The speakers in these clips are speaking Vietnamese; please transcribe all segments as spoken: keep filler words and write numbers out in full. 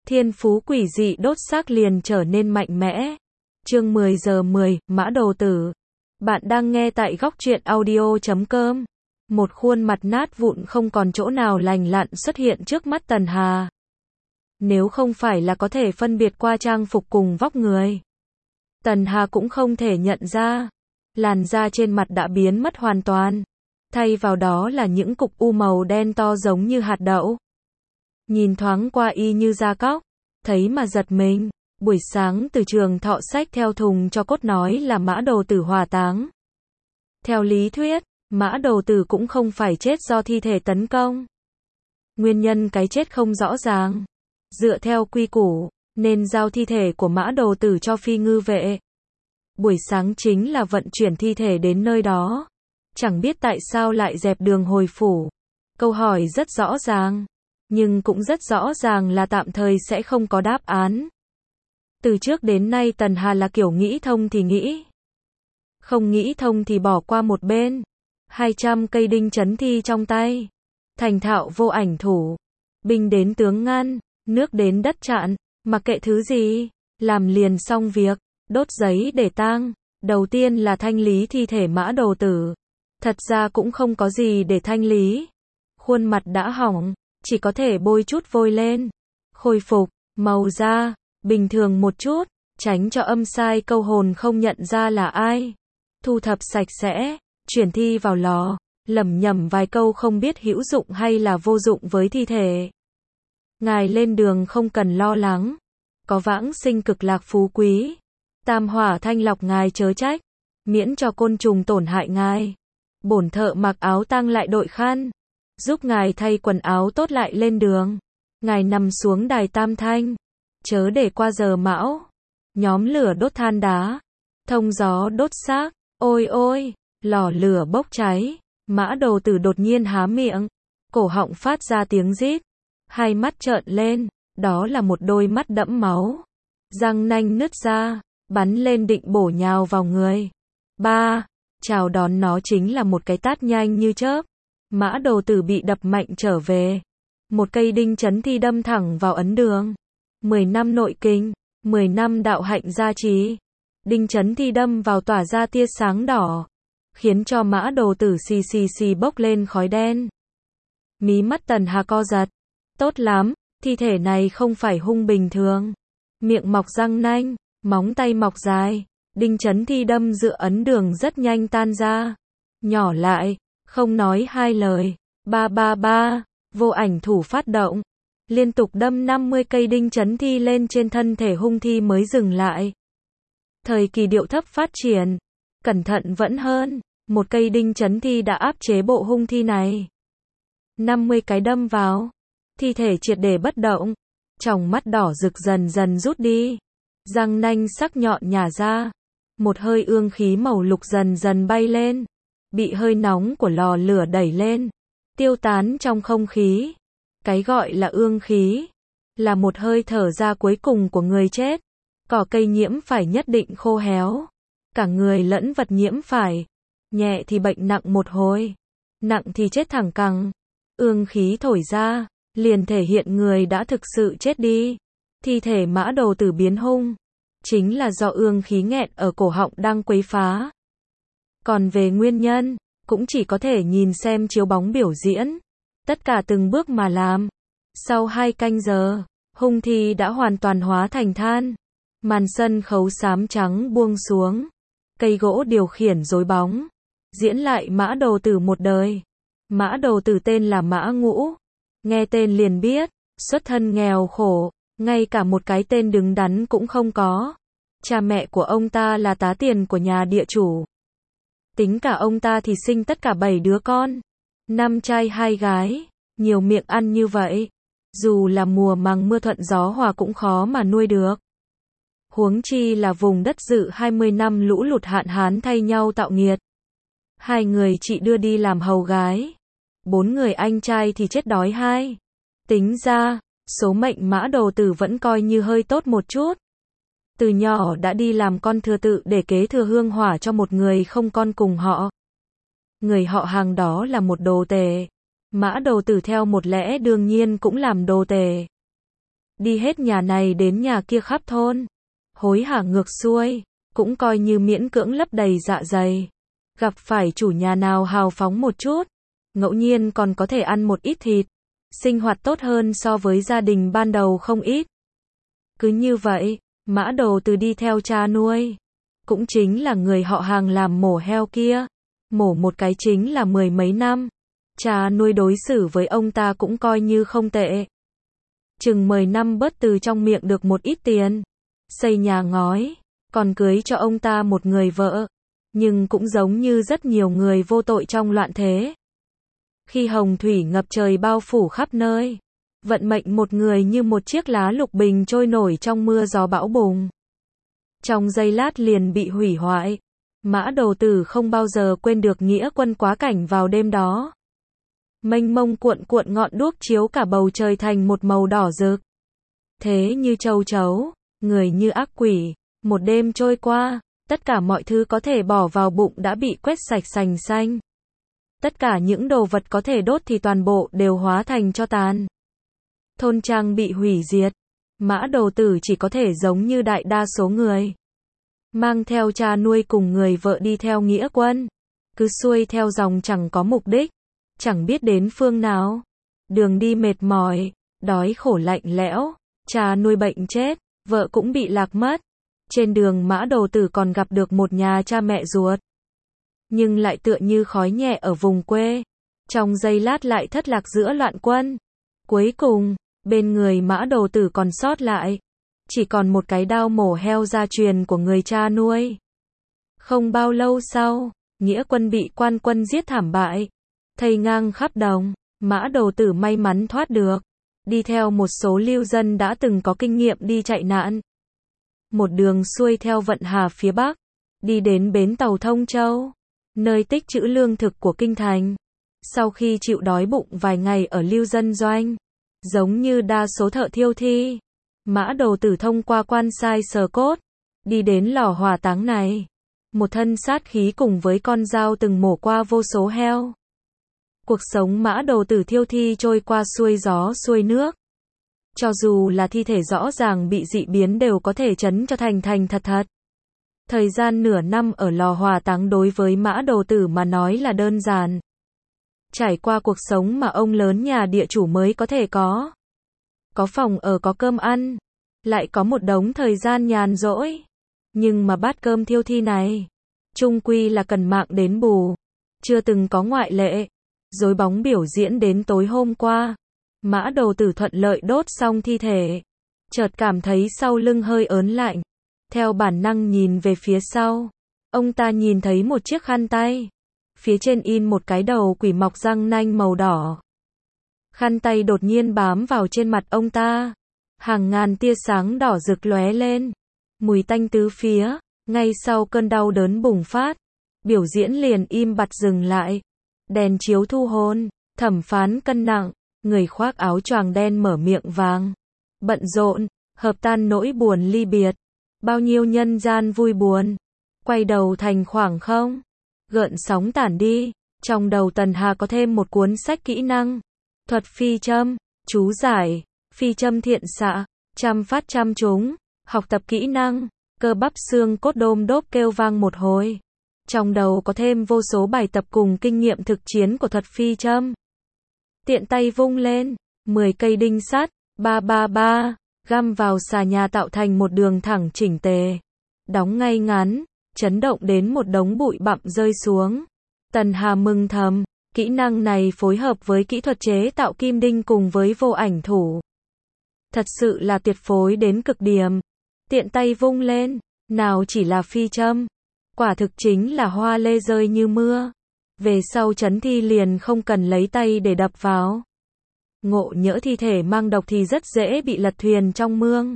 thiên phú quỷ dị đốt xác liền trở nên mạnh mẽ. Chương mười giờ mười, Mã Đồ Tử. Bạn đang nghe tại góc truyện audio chấm com. Một khuôn mặt nát vụn không còn chỗ nào lành lặn xuất hiện trước mắt Tần Hà. Nếu không phải là có thể phân biệt qua trang phục cùng vóc người, Tần Hà cũng không thể nhận ra. Làn da trên mặt đã biến mất hoàn toàn. Thay vào đó là những cục u màu đen to giống như hạt đậu. Nhìn thoáng qua y như da cóc, thấy mà giật mình. Buổi sáng từ trường thọ xách theo thùng cho cốt nói là Mã Đồ Tử hỏa táng. Theo lý thuyết, Mã Đồ Tử cũng không phải chết do thi thể tấn công. Nguyên nhân cái chết không rõ ràng. Dựa theo quy củ, nên giao thi thể của Mã Đồ Tử cho phi ngư vệ. Buổi sáng chính là vận chuyển thi thể đến nơi đó. Chẳng biết tại sao lại dẹp đường hồi phủ. Câu hỏi rất rõ ràng, nhưng cũng rất rõ ràng là tạm thời sẽ không có đáp án. Từ trước đến nay Tần Hà là kiểu nghĩ thông thì nghĩ, không nghĩ thông thì bỏ qua một bên. hai trăm cây đinh chấn thi trong tay, thành thạo vô ảnh thủ. Binh đến tướng ngăn, nước đến đất chặn, mặc kệ thứ gì, làm liền xong việc. Đốt giấy để tang. Đầu tiên là thanh lý thi thể Mã Đồ Tử. Thật ra cũng không có gì để thanh lý. Khuôn mặt đã hỏng, chỉ có thể bôi chút vôi lên. Khôi phục, màu da, bình thường một chút, tránh cho âm sai câu hồn không nhận ra là ai. Thu thập sạch sẽ, chuyển thi vào lò, lẩm nhẩm vài câu không biết hữu dụng hay là vô dụng với thi thể. Ngài lên đường không cần lo lắng, có vãng sinh cực lạc phú quý. Tam hỏa thanh lọc ngài chớ trách, miễn cho côn trùng tổn hại ngài. Bổn thợ mặc áo tang lại đội khăn, giúp ngài thay quần áo tốt lại lên đường. Ngài nằm xuống đài tam thanh, chớ để qua giờ mão. Nhóm lửa đốt than đá, thông gió đốt xác. Ôi ôi, lò lửa bốc cháy. Mã Đồ Tử đột nhiên há miệng, cổ họng phát ra tiếng rít, hai mắt trợn lên, đó là một đôi mắt đẫm máu, răng nanh nứt ra, bắn lên định bổ nhào vào người. Ba, chào đón nó chính là một cái tát nhanh như chớp. Mã Đồ Tử bị đập mạnh trở về. Một cây đinh chấn thi đâm thẳng vào ấn đường. Mười năm nội kinh, mười năm đạo hạnh gia trì. Đinh chấn thi đâm vào tỏa ra tia sáng đỏ, khiến cho Mã Đồ Tử xì xì xì bốc lên khói đen. Mí mắt Tần Hà co giật. Tốt lắm, thi thể này không phải hung bình thường. Miệng mọc răng nanh, móng tay mọc dài. Đinh chấn thi đâm dựa ấn đường rất nhanh tan ra. Nhỏ lại, không nói hai lời. Ba ba ba, vô ảnh thủ phát động. Liên tục đâm năm mươi cây đinh chấn thi lên trên thân thể hung thi mới dừng lại. Thời kỳ điệu thấp phát triển, cẩn thận vẫn hơn. Một cây đinh chấn thi đã áp chế bộ hung thi này. năm mươi cái đâm vào, thi thể triệt để bất động. Tròng mắt đỏ rực dần dần rút đi. Răng nanh sắc nhọn nhả ra. Một hơi ương khí màu lục dần dần bay lên. Bị hơi nóng của lò lửa đẩy lên, tiêu tán trong không khí. Cái gọi là ương khí, là một hơi thở ra cuối cùng của người chết. Cỏ cây nhiễm phải nhất định khô héo. Cả người lẫn vật nhiễm phải. Nhẹ thì bệnh nặng một hồi, nặng thì chết thẳng cẳng. Ương khí thổi ra, liền thể hiện người đã thực sự chết đi. Thi thể Mã Đồ Tử biến hung, chính là do ương khí nghẹn ở cổ họng đang quấy phá. Còn về nguyên nhân, cũng chỉ có thể nhìn xem chiếu bóng biểu diễn. Tất cả từng bước mà làm. Sau hai canh giờ, hung thi đã hoàn toàn hóa thành than. Màn sân khấu xám trắng buông xuống. Cây gỗ điều khiển rối bóng. Diễn lại Mã Đồ Tử một đời. Mã Đồ Tử tên là Mã Ngũ. Nghe tên liền biết, xuất thân nghèo khổ, ngay cả một cái tên đứng đắn cũng không có. Cha mẹ của ông ta là tá tiền của nhà địa chủ. Tính cả ông ta thì sinh tất cả bảy đứa con. Năm trai hai gái, nhiều miệng ăn như vậy. Dù là mùa màng mưa thuận gió hòa cũng khó mà nuôi được. Huống chi là vùng đất dự hai mươi năm lũ lụt hạn hán thay nhau tạo nghiệt. Hai người chị đưa đi làm hầu gái. Bốn người anh trai thì chết đói hai. Tính ra, số mệnh Mã Đồ Tử vẫn coi như hơi tốt một chút. Từ nhỏ đã đi làm con thừa tự để kế thừa hương hỏa cho một người không con cùng họ. Người họ hàng đó là một đồ tể. Mã Đồ Tử theo một lẽ đương nhiên cũng làm đồ tể. đi hết nhà này đến nhà kia khắp thôn, hối hả ngược xuôi, cũng coi như miễn cưỡng lấp đầy dạ dày. Gặp phải chủ nhà nào hào phóng một chút, ngẫu nhiên còn có thể ăn một ít thịt, sinh hoạt tốt hơn so với gia đình ban đầu không ít. Cứ như vậy, Mã Đồ Từ đi theo cha nuôi, cũng chính là người họ hàng làm mổ heo kia, mổ một cái chính là mười mấy năm. Cha nuôi đối xử với ông ta cũng coi như không tệ. Chừng mười năm bớt từ trong miệng được một ít tiền, xây nhà ngói, còn cưới cho ông ta một người vợ, nhưng cũng giống như rất nhiều người vô tội trong loạn thế. Khi hồng thủy ngập trời bao phủ khắp nơi, vận mệnh một người như một chiếc lá lục bình trôi nổi trong mưa gió bão bùng. Trong giây lát liền bị hủy hoại. Mã Đồ Tử không bao giờ quên được nghĩa quân quá cảnh vào đêm đó. Mênh mông cuộn cuộn ngọn đuốc chiếu cả bầu trời thành một màu đỏ rực. Thế như châu chấu, người như ác quỷ, một đêm trôi qua, tất cả mọi thứ có thể bỏ vào bụng đã bị quét sạch sành xanh. Tất cả những đồ vật có thể đốt thì toàn bộ đều hóa thành tro tàn. Thôn trang bị hủy diệt. Mã Đồ Tử chỉ có thể giống như đại đa số người, mang theo cha nuôi cùng người vợ đi theo nghĩa quân, cứ xuôi theo dòng chẳng có mục đích, chẳng biết đến phương nào. Đường đi mệt mỏi, đói khổ lạnh lẽo, cha nuôi bệnh chết, vợ cũng bị lạc mất. Trên đường Mã Đồ Tử còn gặp được một nhà cha mẹ ruột, nhưng lại tựa như khói nhẹ ở vùng quê, trong giây lát lại thất lạc giữa loạn quân. Cuối cùng, bên người Mã Đồ Tử còn sót lại chỉ còn một cái đao mổ heo gia truyền của người cha nuôi. Không bao lâu sau, nghĩa quân bị quan quân giết thảm bại, thây ngang khắp đồng. Mã Đồ Tử may mắn thoát được, đi theo một số lưu dân đã từng có kinh nghiệm đi chạy nạn. Một đường xuôi theo vận hà phía bắc, đi đến bến tàu Thông Châu, nơi tích trữ lương thực của kinh thành. Sau khi chịu đói bụng vài ngày ở lưu dân doanh, giống như đa số thợ thiêu thi, Mã Đồ Tử thông qua quan sai sờ cốt, đi đến lò hỏa táng này. Một thân sát khí cùng với con dao từng mổ qua vô số heo. Cuộc sống Mã Đồ Tử thiêu thi trôi qua xuôi gió xuôi nước. Cho dù là thi thể rõ ràng bị dị biến đều có thể chấn cho thành thành thật thật. Thời gian nửa năm ở lò hỏa táng đối với Mã Đồ Tử mà nói là đơn giản. Trải qua cuộc sống mà ông lớn nhà địa chủ mới có thể có. Có phòng ở, có cơm ăn, lại có một đống thời gian nhàn rỗi. Nhưng mà bát cơm thiêu thi này, chung quy là cần mạng đến bù. Chưa từng có ngoại lệ. Dối bóng biểu diễn đến tối hôm qua. Mã Đồ Tử thuận lợi đốt xong thi thể. Chợt cảm thấy sau lưng hơi ớn lạnh. Theo bản năng nhìn về phía sau. Ông ta nhìn thấy một chiếc khăn tay. Phía trên in một cái đầu quỷ mọc răng nanh màu đỏ. Khăn tay đột nhiên bám vào trên mặt ông ta. Hàng ngàn tia sáng đỏ rực lóe lên. Mùi tanh tứ phía. Ngay sau cơn đau đớn bùng phát, biểu diễn liền im bặt dừng lại. Đèn chiếu thu hồn, thẩm phán cân nặng, người khoác áo choàng đen mở miệng vàng. Bận rộn, hợp tan nỗi buồn ly biệt. Bao nhiêu nhân gian vui buồn. Quay đầu thành khoảng không. Gợn sóng tản đi. Trong đầu Tần Hà có thêm một cuốn sách kỹ năng. Thuật phi châm, chú giải, phi châm thiện xạ, chăm phát chăm trúng. Học tập kỹ năng, cơ bắp xương cốt đôm đốp kêu vang một hồi. Trong đầu có thêm vô số bài tập cùng kinh nghiệm thực chiến của thuật phi châm. Tiện tay vung lên, mười cây đinh sắt, ba ba ba, găm vào xà nhà tạo thành một đường thẳng chỉnh tề. Đóng ngay ngắn, chấn động đến một đống bụi bặm rơi xuống. Tần Hà mừng thầm, kỹ năng này phối hợp với kỹ thuật chế tạo kim đinh cùng với vô ảnh thủ. Thật sự là tuyệt phối đến cực điểm. Tiện tay vung lên, nào chỉ là phi châm. Quả thực chính là hoa lê rơi như mưa. Về sau chấn thi liền không cần lấy tay để đập vào. Ngộ nhỡ thi thể mang độc thì rất dễ bị lật thuyền trong mương.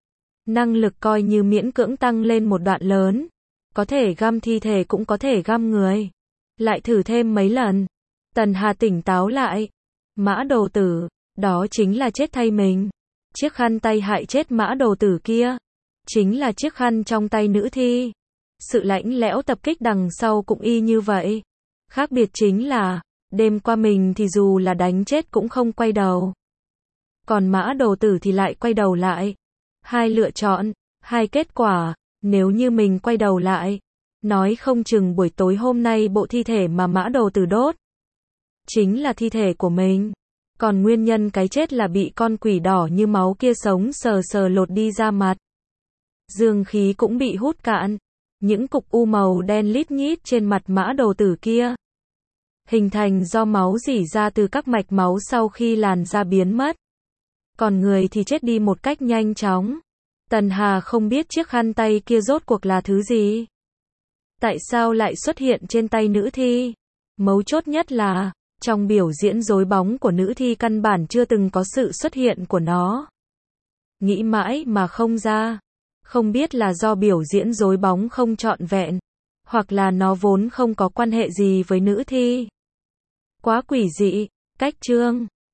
Năng lực coi như miễn cưỡng tăng lên một đoạn lớn. Có thể găm thi thể cũng có thể găm người. Lại thử thêm mấy lần. Tần Hà tỉnh táo lại. Mã Đồ Tử, đó chính là chết thay mình. Chiếc khăn tay hại chết Mã Đồ Tử kia, chính là chiếc khăn trong tay nữ thi. Sự lạnh lẽo tập kích đằng sau cũng y như vậy. Khác biệt chính là, đêm qua mình thì dù là đánh chết cũng không quay đầu. Còn Mã Đầu Tử thì lại quay đầu lại. Hai lựa chọn, hai kết quả, nếu như mình quay đầu lại, nói không chừng buổi tối hôm nay bộ thi thể mà Mã Đầu Tử đốt chính là thi thể của mình. Còn nguyên nhân cái chết là bị con quỷ đỏ như máu kia sống sờ sờ lột đi ra mặt. Dương khí cũng bị hút cạn. Những cục u màu đen lít nhít trên mặt Mã Đầu Tử kia hình thành do máu rỉ ra từ các mạch máu sau khi làn da biến mất. Còn người thì chết đi một cách nhanh chóng. Tần Hà không biết chiếc khăn tay kia rốt cuộc là thứ gì. Tại sao lại xuất hiện trên tay nữ thi? Mấu chốt nhất là, trong biểu diễn rối bóng của nữ thi căn bản chưa từng có sự xuất hiện của nó. Nghĩ mãi mà không ra. Không biết là do biểu diễn rối bóng không trọn vẹn, hoặc là nó vốn không có quan hệ gì với nữ thi. Quá quỷ dị. Cách chương